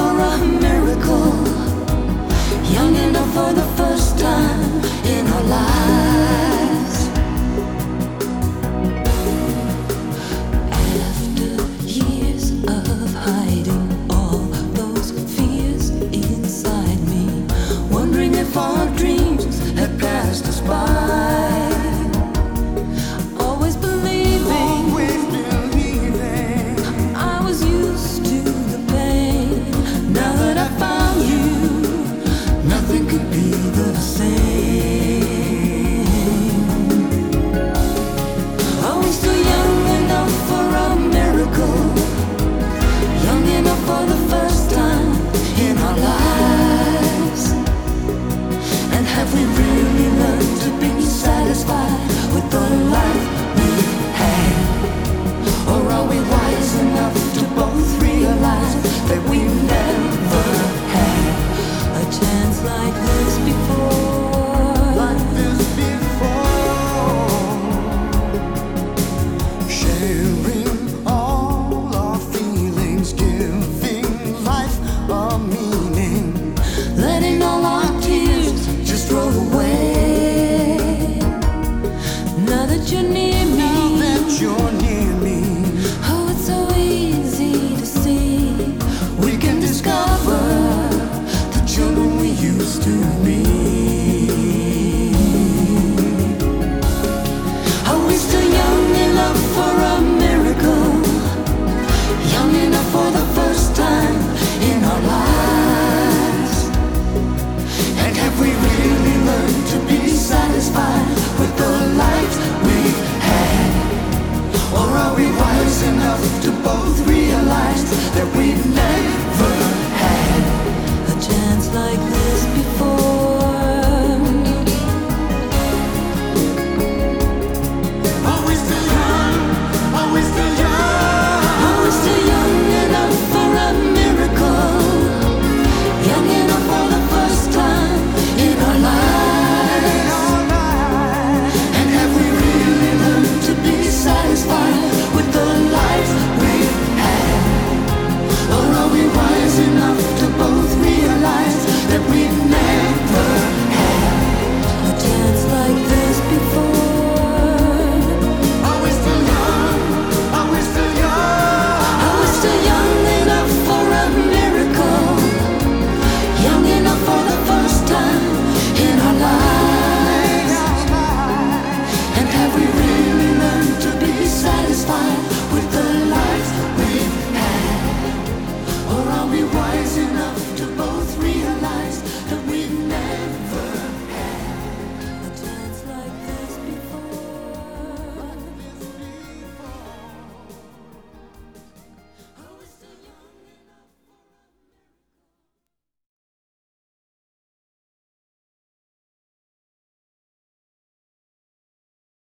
for a miracle, young enough for the first time in our lives. After years of hiding all those fears inside me, wondering if our dreams had passed us by. Always believing I was used to the pain. Now that I found you, nothing could be the same. Are we still young enough for a miracle? Young enough for the first time in our lives? And have we really learned to be satisfied with the life we've had? Or are we wise enough to both realize that we never had a chance like this before? Like this before. Sharing all our feelings, giving life a meaning, letting all our tears just roll away. Now that you're near me, oh, it's so easy to see. We can discover the children we used to be. Are we still young enough for a miracle? Young enough for the first time in our lives? And have we really learned to be satisfied with the lives we've had? Or are we wise enough to both realize that we've never had a chance like this before? Are we still young? Are we still young? Are we still young enough for a miracle? Young enough for the first time in our lives? And have we really learned to be satisfied with the lives we've had? Or are we wise enough to both realize that we've never had a chance like this before? Are we still young? Are we still young? Are we still young enough for a miracle? Young enough for the first time in our lives? And have we really learned to be satisfied with the lives we've had? Or are we wise enough to both realize that we've never